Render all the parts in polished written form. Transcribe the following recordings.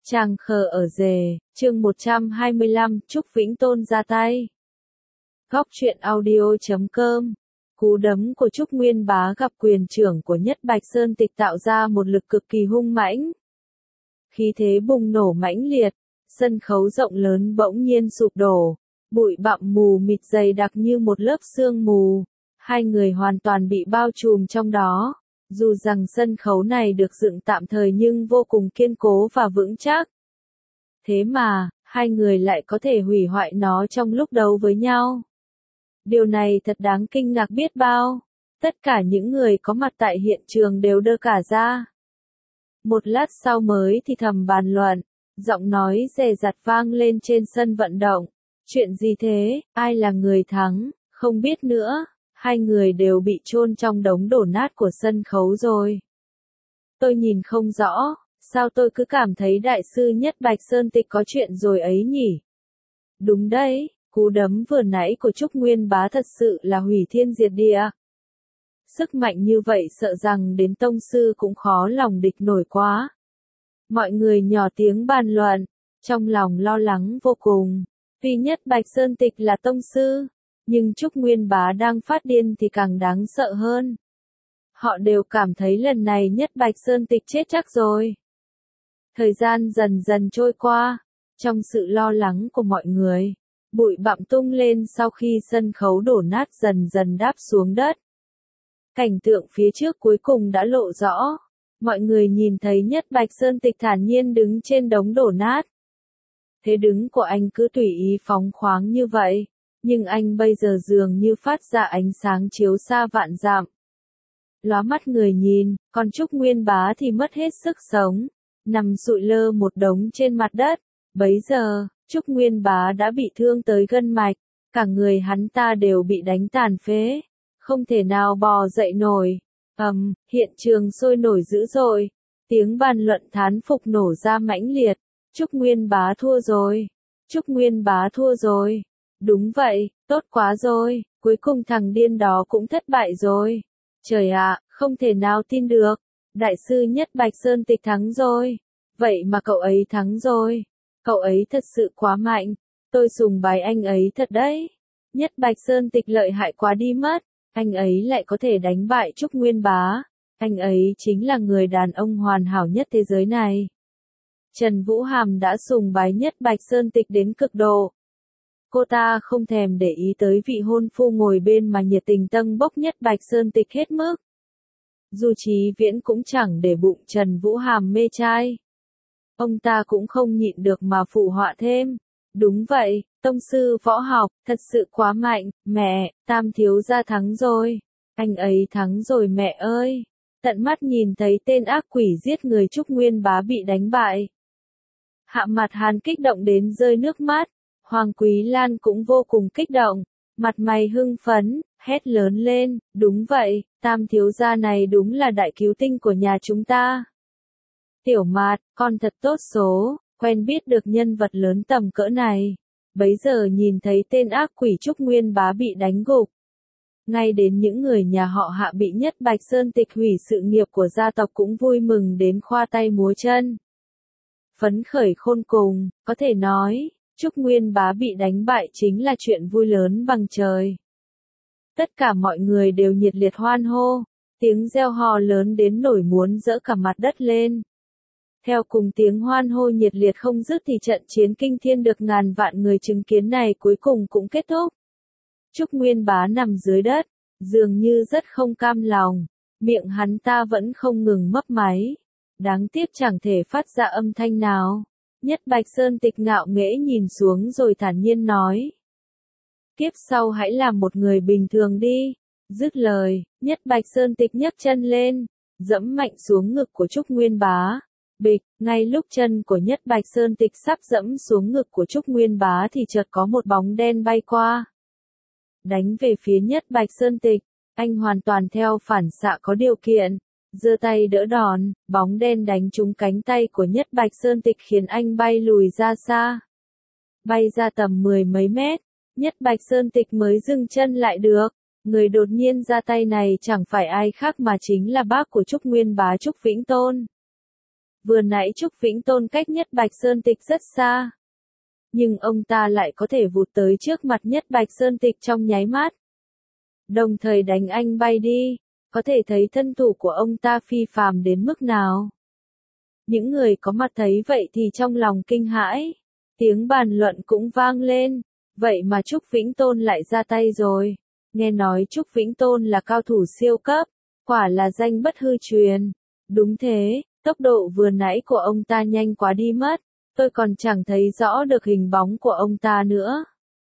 Chàng khờ ở rề, chương 125, Trúc Vĩnh Tôn ra tay. Góc truyện audio.com. Cú đấm của Trúc Nguyên Bá gặp quyền trưởng của Nhất Bạch Sơn Tịch tạo ra một lực cực kỳ hung mãnh. Khí thế bùng nổ mãnh liệt, sân khấu rộng lớn bỗng nhiên sụp đổ, bụi bặm mù mịt dày đặc như một lớp sương mù, hai người hoàn toàn bị bao trùm trong đó. Dù rằng sân khấu này được dựng tạm thời nhưng vô cùng kiên cố và vững chắc. Thế mà, hai người lại có thể hủy hoại nó trong lúc đấu với nhau. Điều này thật đáng kinh ngạc biết bao. Tất cả những người có mặt tại hiện trường đều đơ cả ra. Một lát sau mới thì thầm bàn luận, giọng nói dè dặt vang lên trên sân vận động. Chuyện gì thế, ai là người thắng, không biết nữa. Hai người đều bị chôn trong đống đổ nát của sân khấu rồi. Tôi nhìn không rõ, sao tôi cứ cảm thấy đại sư Nhất Bạch Sơn Tịch có chuyện rồi ấy nhỉ? Đúng đấy, cú đấm vừa nãy của Trúc Nguyên Bá thật sự là hủy thiên diệt địa. Sức mạnh như vậy sợ rằng đến tông sư cũng khó lòng địch nổi quá. Mọi người nhỏ tiếng bàn luận, trong lòng lo lắng vô cùng, vì Nhất Bạch Sơn Tịch là tông sư. Nhưng Trúc Nguyên Bá đang phát điên thì càng đáng sợ hơn. Họ đều cảm thấy lần này Nhất Bạch Sơn Tịch chết chắc rồi. Thời gian dần dần trôi qua, trong sự lo lắng của mọi người, bụi bặm tung lên sau khi sân khấu đổ nát dần dần đáp xuống đất. Cảnh tượng phía trước cuối cùng đã lộ rõ, mọi người nhìn thấy Nhất Bạch Sơn Tịch thản nhiên đứng trên đống đổ nát. Thế đứng của anh cứ tùy ý phóng khoáng như vậy. Nhưng anh bây giờ dường như phát ra ánh sáng chiếu xa vạn dặm. Lóa mắt người nhìn, còn Trúc Nguyên Bá thì mất hết sức sống, nằm sụi lơ một đống trên mặt đất. Bấy giờ, Trúc Nguyên Bá đã bị thương tới gân mạch, cả người hắn ta đều bị đánh tàn phế, không thể nào bò dậy nổi. Hiện trường sôi nổi dữ dội, tiếng bàn luận thán phục nổ ra mãnh liệt. Trúc Nguyên Bá thua rồi, Trúc Nguyên Bá thua rồi. Đúng vậy, tốt quá rồi, cuối cùng thằng điên đó cũng thất bại rồi. Trời ạ, không thể nào tin được, đại sư Nhất Bạch Sơn Tịch thắng rồi. Vậy mà cậu ấy thắng rồi, cậu ấy thật sự quá mạnh, tôi sùng bái anh ấy thật đấy. Nhất Bạch Sơn Tịch lợi hại quá đi mất, anh ấy lại có thể đánh bại Trúc Nguyên Bá. Anh ấy chính là người đàn ông hoàn hảo nhất thế giới này. Trần Vũ Hàm đã sùng bái Nhất Bạch Sơn Tịch đến cực độ. Cô ta không thèm để ý tới vị hôn phu ngồi bên mà nhiệt tình tâng bốc Nhất Bạch Sơn Tịch hết mức. Dù Chí Viễn cũng chẳng để bụng Trần Vũ Hàm mê trai. Ông ta cũng không nhịn được mà phụ họa thêm. Đúng vậy, tông sư võ học, thật sự quá mạnh, mẹ, Tam thiếu gia thắng rồi. Anh ấy thắng rồi mẹ ơi. Tận mắt nhìn thấy tên ác quỷ giết người Trúc Nguyên Bá bị đánh bại. Hạ Mặt Hàn kích động đến rơi nước mắt. Hoàng Quý Lan cũng vô cùng kích động, mặt mày hưng phấn, hét lớn lên, đúng vậy, Tam thiếu gia này đúng là đại cứu tinh của nhà chúng ta. Tiểu Mạt, con thật tốt số, quen biết được nhân vật lớn tầm cỡ này. Bấy giờ nhìn thấy tên ác quỷ Trúc Nguyên Bá bị đánh gục. Ngay đến những người nhà họ Hạ bị Nhất Bạch Sơn Tịch hủy sự nghiệp của gia tộc cũng vui mừng đến khoa tay múa chân. Phấn khởi khôn cùng, có thể nói. Trúc Nguyên Bá bị đánh bại chính là chuyện vui lớn bằng trời. Tất cả mọi người đều nhiệt liệt hoan hô, tiếng reo hò lớn đến nổi muốn dỡ cả mặt đất lên. Theo cùng tiếng hoan hô nhiệt liệt không dứt thì trận chiến kinh thiên được ngàn vạn người chứng kiến này cuối cùng cũng kết thúc. Trúc Nguyên Bá nằm dưới đất, dường như rất không cam lòng, miệng hắn ta vẫn không ngừng mấp máy. Đáng tiếc chẳng thể phát ra âm thanh nào. Nhất Bạch Sơn Tịch ngạo nghễ nhìn xuống rồi thản nhiên nói. Kiếp sau hãy làm một người bình thường đi. Dứt lời, Nhất Bạch Sơn Tịch nhấc chân lên, dẫm mạnh xuống ngực của Trúc Nguyên Bá. Bịch, ngay lúc chân của Nhất Bạch Sơn Tịch sắp dẫm xuống ngực của Trúc Nguyên Bá thì chợt có một bóng đen bay qua. Đánh về phía Nhất Bạch Sơn Tịch, anh hoàn toàn theo phản xạ có điều kiện. Giơ tay đỡ đòn, bóng đen đánh trúng cánh tay của Nhất Bạch Sơn Tịch khiến anh bay lùi ra xa. Bay ra tầm 10 mấy mét, Nhất Bạch Sơn Tịch mới dừng chân lại được. Người đột nhiên ra tay này chẳng phải ai khác mà chính là bác của Trúc Nguyên Bá Trúc Vĩnh Tôn. Vừa nãy Trúc Vĩnh Tôn cách Nhất Bạch Sơn Tịch rất xa. Nhưng ông ta lại có thể vụt tới trước mặt Nhất Bạch Sơn Tịch trong nháy mắt. Đồng thời đánh anh bay đi, có thể thấy thân thủ của ông ta phi phàm đến mức nào. Những người có mặt thấy vậy thì trong lòng kinh hãi, tiếng bàn luận cũng vang lên, vậy mà Trúc Vĩnh Tôn lại ra tay rồi. Nghe nói Trúc Vĩnh Tôn là cao thủ siêu cấp, quả là danh bất hư truyền. Đúng thế, tốc độ vừa nãy của ông ta nhanh quá đi mất, tôi còn chẳng thấy rõ được hình bóng của ông ta nữa.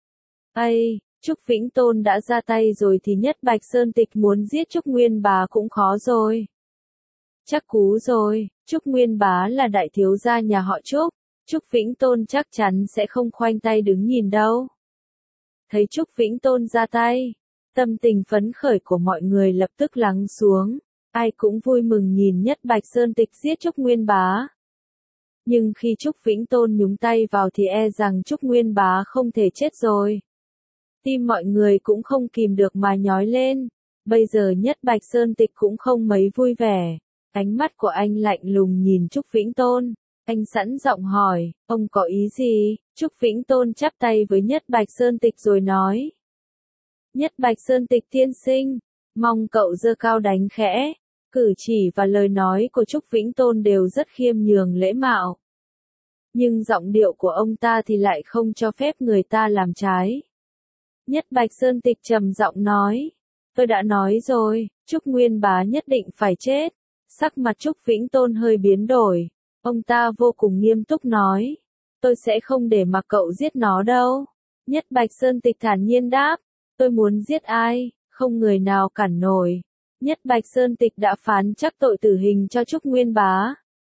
Ây, Trúc Vĩnh Tôn đã ra tay rồi thì Nhất Bạch Sơn Tịch muốn giết Trúc Nguyên Bá cũng khó rồi. Chắc cú rồi, Trúc Nguyên Bá là đại thiếu gia nhà họ Trúc, Trúc Vĩnh Tôn chắc chắn sẽ không khoanh tay đứng nhìn đâu. Thấy Trúc Vĩnh Tôn ra tay, tâm tình phấn khởi của mọi người lập tức lắng xuống, ai cũng vui mừng nhìn Nhất Bạch Sơn Tịch giết Trúc Nguyên Bá. Nhưng khi Trúc Vĩnh Tôn nhúng tay vào thì e rằng Trúc Nguyên Bá không thể chết rồi. Tim mọi người cũng không kìm được mà nhói lên, bây giờ Nhất Bạch Sơn Tịch cũng không mấy vui vẻ. Ánh mắt của anh lạnh lùng nhìn Trúc Vĩnh Tôn, anh sẵn giọng hỏi, ông có ý gì? Trúc Vĩnh Tôn chắp tay với Nhất Bạch Sơn Tịch rồi nói. Nhất Bạch Sơn Tịch tiên sinh, mong cậu giơ cao đánh khẽ, cử chỉ và lời nói của Trúc Vĩnh Tôn đều rất khiêm nhường lễ mạo. Nhưng giọng điệu của ông ta thì lại không cho phép người ta làm trái. Nhất Bạch Sơn Tịch trầm giọng nói, tôi đã nói rồi, Trúc Nguyên Bá nhất định phải chết. Sắc mặt Trúc Vĩnh Tôn hơi biến đổi, ông ta vô cùng nghiêm túc nói, tôi sẽ không để mặc cậu giết nó đâu. Nhất Bạch Sơn Tịch thản nhiên đáp, tôi muốn giết ai, không người nào cản nổi. Nhất Bạch Sơn Tịch đã phán chắc tội tử hình cho Trúc Nguyên Bá.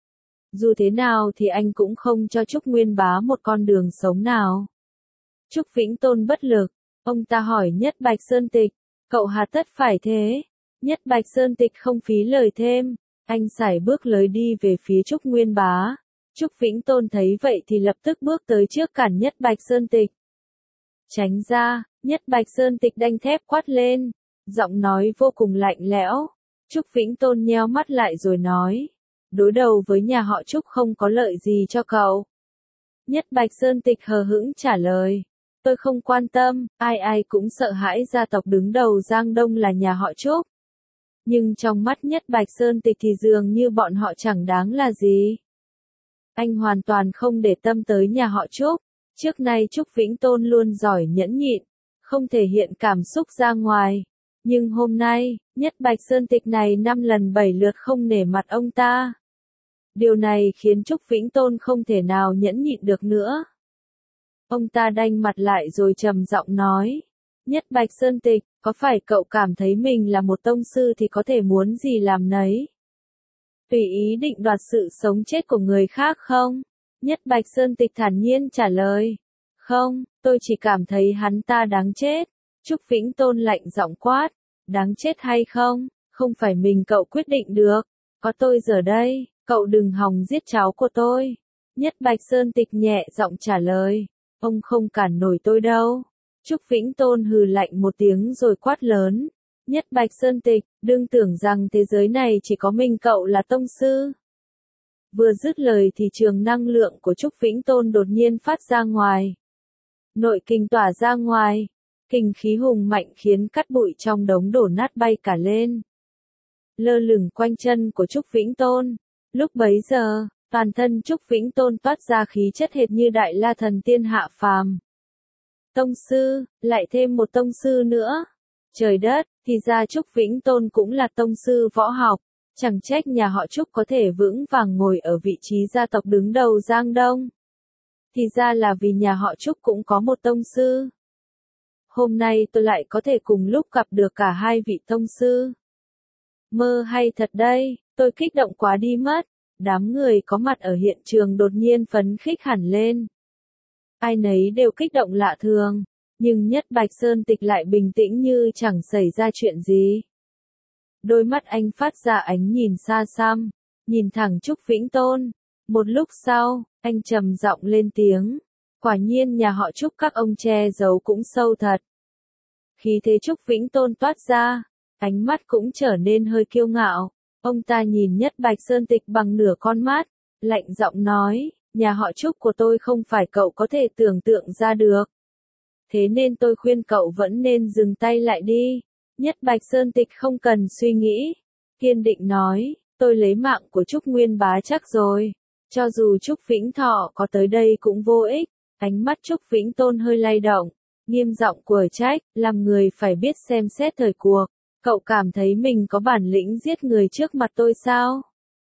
Dù thế nào thì anh cũng không cho Trúc Nguyên Bá một con đường sống nào. Trúc Vĩnh Tôn bất lực, ông ta hỏi Nhất Bạch Sơn Tịch, cậu hà tất phải thế? Nhất Bạch Sơn Tịch không phí lời thêm, anh sải bước lối đi về phía Trúc Nguyên Bá. Trúc Vĩnh Tôn thấy vậy thì lập tức bước tới trước cản Nhất Bạch Sơn Tịch. Tránh ra, Nhất Bạch Sơn Tịch đanh thép quát lên, giọng nói vô cùng lạnh lẽo. Trúc Vĩnh Tôn nheo mắt lại rồi nói, đối đầu với nhà họ Trúc không có lợi gì cho cậu. Nhất Bạch Sơn Tịch hờ hững trả lời, tôi không quan tâm, ai ai cũng sợ hãi gia tộc đứng đầu Giang Đông là nhà họ Trúc. Nhưng trong mắt Nhất Bạch Sơn Tịch thì dường như bọn họ chẳng đáng là gì. Anh hoàn toàn không để tâm tới nhà họ Trúc. Trước nay Trúc Vĩnh Tôn luôn giỏi nhẫn nhịn, không thể hiện cảm xúc ra ngoài. Nhưng hôm nay, Nhất Bạch Sơn Tịch này 5 lần 7 lượt không nể mặt ông ta. Điều này khiến Trúc Vĩnh Tôn không thể nào nhẫn nhịn được nữa. Ông ta đanh mặt lại rồi trầm giọng nói, Nhất Bạch Sơn Tịch, có phải cậu cảm thấy mình là một tông sư thì có thể muốn gì làm nấy? Tùy ý định đoạt sự sống chết của người khác không? Nhất Bạch Sơn Tịch thản nhiên trả lời. Không, tôi chỉ cảm thấy hắn ta đáng chết. Trúc Vĩnh Tôn lạnh giọng quát. Đáng chết hay không, không phải mình cậu quyết định được. Có tôi giờ đây, cậu đừng hòng giết cháu của tôi. Nhất Bạch Sơn Tịch nhẹ giọng trả lời. Ông không cản nổi tôi đâu. Trúc Vĩnh Tôn hừ lạnh một tiếng rồi quát lớn. Nhất Bạch Sơn Tịch, đừng tưởng rằng thế giới này chỉ có mình cậu là tông sư. Vừa dứt lời thì trường năng lượng của Trúc Vĩnh Tôn đột nhiên phát ra ngoài. Nội kình tỏa ra ngoài, kình khí hùng mạnh khiến cát bụi trong đống đổ nát bay cả lên. Lơ lửng quanh chân của Trúc Vĩnh Tôn. Lúc bấy giờ, toàn thân Trúc Vĩnh Tôn toát ra khí chất hệt như đại la thần tiên hạ phàm. Tông sư, lại thêm một tông sư nữa. Trời đất, thì ra Trúc Vĩnh Tôn cũng là tông sư võ học. Chẳng trách nhà họ Trúc có thể vững vàng ngồi ở vị trí gia tộc đứng đầu Giang Đông. Thì ra là vì nhà họ Trúc cũng có một tông sư. Hôm nay tôi lại có thể cùng lúc gặp được cả hai vị tông sư. Mơ hay thật đây, tôi kích động quá đi mất. Đám người có mặt ở hiện trường đột nhiên phấn khích hẳn lên. Ai nấy đều kích động lạ thường, nhưng Nhất Bạch Sơn Tịch lại bình tĩnh như chẳng xảy ra chuyện gì. Đôi mắt anh phát ra ánh nhìn xa xăm, nhìn thẳng Trúc Vĩnh Tôn. Một lúc sau, anh trầm giọng lên tiếng. Quả nhiên nhà họ Trúc các ông che giấu cũng sâu thật. Khí thế Trúc Vĩnh Tôn toát ra, ánh mắt cũng trở nên hơi kiêu ngạo. Ông ta nhìn Nhất Bạch Sơn Tịch bằng nửa con mắt, lạnh giọng nói, nhà họ Trúc của tôi không phải cậu có thể tưởng tượng ra được. Thế nên tôi khuyên cậu vẫn nên dừng tay lại đi. Nhất Bạch Sơn Tịch không cần suy nghĩ, kiên định nói, tôi lấy mạng của Trúc Nguyên Bá chắc rồi. Cho dù Trúc Vĩnh Thọ có tới đây cũng vô ích. Ánh mắt Trúc Vĩnh Tôn hơi lay động, nghiêm giọng của trách, làm người phải biết xem xét thời cuộc. Cậu cảm thấy mình có bản lĩnh giết người trước mặt tôi sao?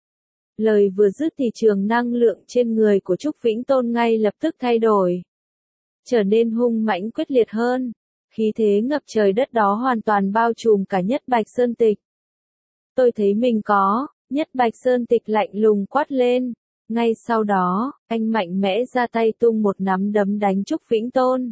Lời vừa dứt thì trường năng lượng trên người của Trúc Vĩnh Tôn ngay lập tức thay đổi. Trở nên hung mãnh quyết liệt hơn. Khí thế ngập trời đất đó hoàn toàn bao trùm cả Nhất Bạch Sơn Tịch. Tôi thấy mình có, Nhất Bạch Sơn Tịch lạnh lùng quát lên. Ngay sau đó, anh mạnh mẽ ra tay tung một nắm đấm đánh Trúc Vĩnh Tôn.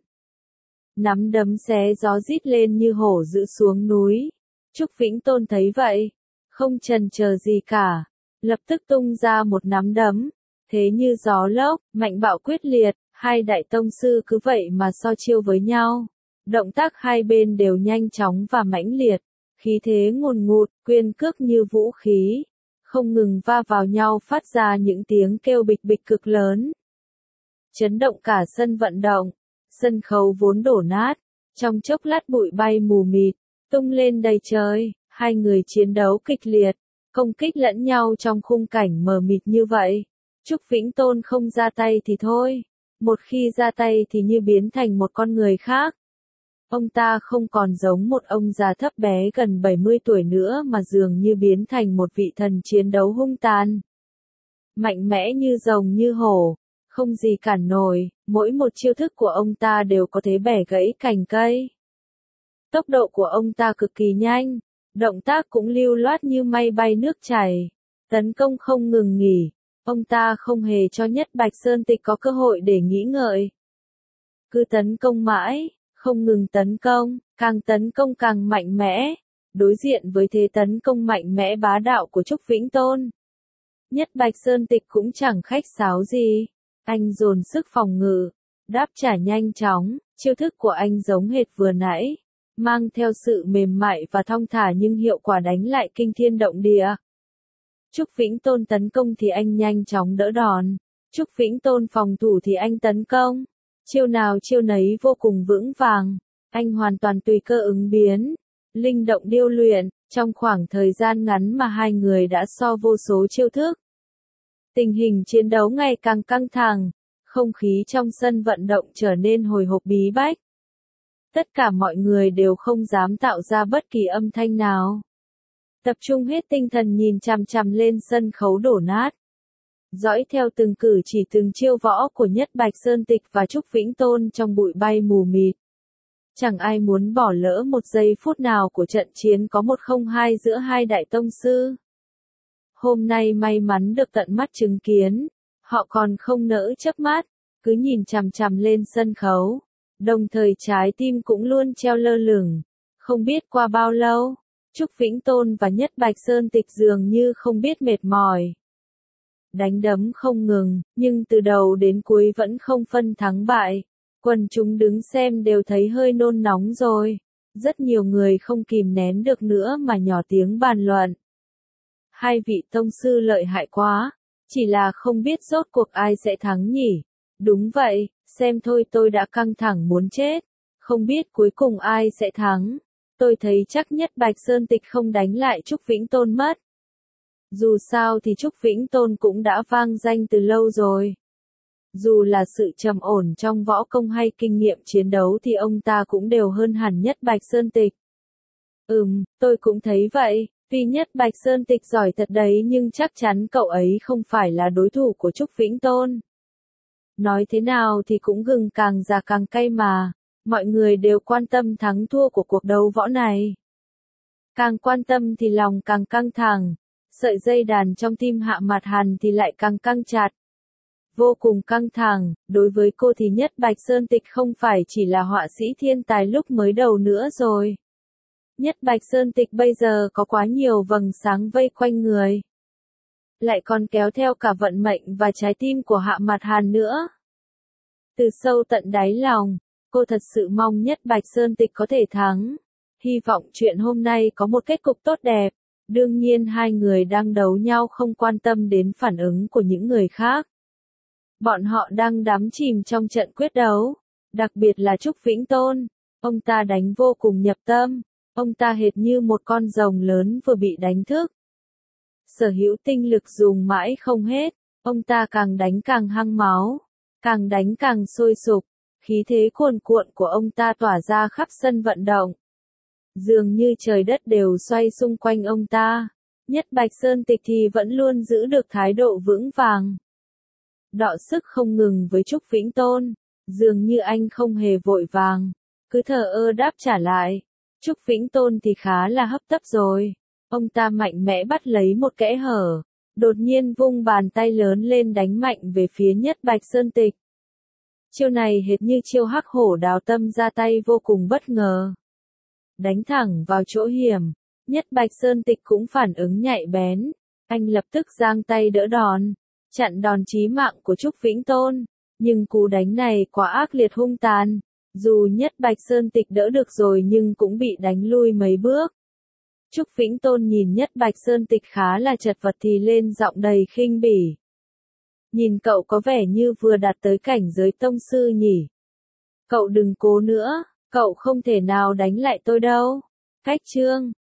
Nắm đấm xé gió rít lên như hổ dữ xuống núi. Trúc Vĩnh Tôn thấy vậy, không chần chờ gì cả, lập tức tung ra một nắm đấm, thế như gió lốc, mạnh bạo quyết liệt, hai đại tông sư cứ vậy mà so chiêu với nhau. Động tác hai bên đều nhanh chóng và mãnh liệt, khí thế ngùn ngụt, quyền cước như vũ khí, không ngừng va vào nhau phát ra những tiếng kêu bịch bịch cực lớn. Chấn động cả sân vận động, sân khấu vốn đổ nát, trong chốc lát bụi bay mù mịt, tung lên đầy trời, hai người chiến đấu kịch liệt, công kích lẫn nhau trong khung cảnh mờ mịt như vậy. Trúc Vĩnh Tôn không ra tay thì thôi, một khi ra tay thì như biến thành một con người khác. Ông ta không còn giống một ông già thấp bé gần 70 tuổi nữa mà dường như biến thành một vị thần chiến đấu hung tàn. Mạnh mẽ như rồng như hổ, không gì cản nổi, mỗi một chiêu thức của ông ta đều có thể bẻ gãy cành cây. Tốc độ của ông ta cực kỳ nhanh, động tác cũng lưu loát như mây bay nước chảy, tấn công không ngừng nghỉ, ông ta không hề cho Nhất Bạch Sơn Tịch có cơ hội để nghĩ ngợi. Cứ tấn công mãi, không ngừng tấn công càng mạnh mẽ, đối diện với thế tấn công mạnh mẽ bá đạo của Trúc Vĩnh Tôn. Nhất Bạch Sơn Tịch cũng chẳng khách sáo gì, anh dồn sức phòng ngự, đáp trả nhanh chóng, chiêu thức của anh giống hệt vừa nãy, mang theo sự mềm mại và thong thả nhưng hiệu quả đánh lại kinh thiên động địa. Trúc Vĩnh Tôn tấn công thì anh nhanh chóng đỡ đòn, Trúc Vĩnh Tôn phòng thủ thì anh tấn công, chiêu nào chiêu nấy vô cùng vững vàng, anh hoàn toàn tùy cơ ứng biến, linh động điêu luyện, trong khoảng thời gian ngắn mà hai người đã so vô số chiêu thức. Tình hình chiến đấu ngày càng căng thẳng, không khí trong sân vận động trở nên hồi hộp bí bách. Tất cả mọi người đều không dám tạo ra bất kỳ âm thanh nào. Tập trung hết tinh thần nhìn chằm chằm lên sân khấu đổ nát. Dõi theo từng cử chỉ từng chiêu võ của Nhất Bạch Sơn Tịch và Trúc Vĩnh Tôn trong bụi bay mù mịt. Chẳng ai muốn bỏ lỡ một giây phút nào của trận chiến có 1-0-2 giữa hai đại tông sư. Hôm nay may mắn được tận mắt chứng kiến, họ còn không nỡ chớp mắt, cứ nhìn chằm chằm lên sân khấu, đồng thời trái tim cũng luôn treo lơ lửng. Không biết qua bao lâu, Trúc Vĩnh Tôn và Nhất Bạch Sơn Tịch dường như không biết mệt mỏi. Đánh đấm không ngừng, nhưng từ đầu đến cuối vẫn không phân thắng bại. Quần chúng đứng xem đều thấy hơi nôn nóng rồi. Rất nhiều người không kìm nén được nữa mà nhỏ tiếng bàn luận. Hai vị tông sư lợi hại quá, chỉ là không biết rốt cuộc ai sẽ thắng nhỉ. Đúng vậy, xem thôi tôi đã căng thẳng muốn chết. Không biết cuối cùng ai sẽ thắng. Tôi thấy chắc Nhất Bạch Sơn Tịch không đánh lại Trúc Vĩnh Tôn mất. Dù sao thì Trúc Vĩnh Tôn cũng đã vang danh từ lâu rồi. Dù là sự trầm ổn trong võ công hay kinh nghiệm chiến đấu thì ông ta cũng đều hơn hẳn Nhất Bạch Sơn Tịch. Tôi cũng thấy vậy, vì Nhất Bạch Sơn Tịch giỏi thật đấy nhưng chắc chắn cậu ấy không phải là đối thủ của Trúc Vĩnh Tôn. Nói thế nào thì cũng gừng càng già càng cay mà, mọi người đều quan tâm thắng thua của cuộc đấu võ này. Càng quan tâm thì lòng càng căng thẳng, sợi dây đàn trong tim Hạ Mạt Hàn thì lại càng căng chặt. Vô cùng căng thẳng, đối với cô thì Nhất Bạch Sơn Tịch không phải chỉ là họa sĩ thiên tài lúc mới đầu nữa rồi. Nhất Bạch Sơn Tịch bây giờ có quá nhiều vầng sáng vây quanh người. Lại còn kéo theo cả vận mệnh và trái tim của Hạ Mạt Hàn nữa. Từ sâu tận đáy lòng, cô thật sự mong Nhất Bạch Sơn Tịch có thể thắng. Hy vọng chuyện hôm nay có một kết cục tốt đẹp. Đương nhiên hai người đang đấu nhau không quan tâm đến phản ứng của những người khác. Bọn họ đang đắm chìm trong trận quyết đấu, đặc biệt là Trúc Vĩnh Tôn. Ông ta đánh vô cùng nhập tâm, ông ta hệt như một con rồng lớn vừa bị đánh thức. Sở hữu tinh lực dùng mãi không hết, ông ta càng đánh càng hăng máu, càng đánh càng sôi sục, khí thế cuồn cuộn của ông ta tỏa ra khắp sân vận động. Dường như trời đất đều xoay xung quanh ông ta, Nhất Bạch Sơn Tịch thì vẫn luôn giữ được thái độ vững vàng. Đọ sức không ngừng với Trúc Vĩnh Tôn, dường như anh không hề vội vàng, cứ thờ ơ đáp trả lại. Trúc Vĩnh Tôn thì khá là hấp tấp rồi. Ông ta mạnh mẽ bắt lấy một kẽ hở, đột nhiên vung bàn tay lớn lên đánh mạnh về phía Nhất Bạch Sơn Tịch. Chiêu này hệt như chiêu hắc hổ đào tâm ra tay vô cùng bất ngờ. Đánh thẳng vào chỗ hiểm, Nhất Bạch Sơn Tịch cũng phản ứng nhạy bén. Anh lập tức giang tay đỡ đòn, chặn đòn chí mạng của Trúc Vĩnh Tôn. Nhưng cú đánh này quá ác liệt hung tàn. Dù Nhất Bạch Sơn Tịch đỡ được rồi nhưng cũng bị đánh lui mấy bước. Trúc Vĩnh Tôn nhìn Nhất Bạch Sơn Tịch khá là chật vật thì lên giọng đầy khinh bỉ. Nhìn cậu có vẻ như vừa đạt tới cảnh giới tông sư nhỉ. Cậu đừng cố nữa, cậu không thể nào đánh lại tôi đâu. Cách chương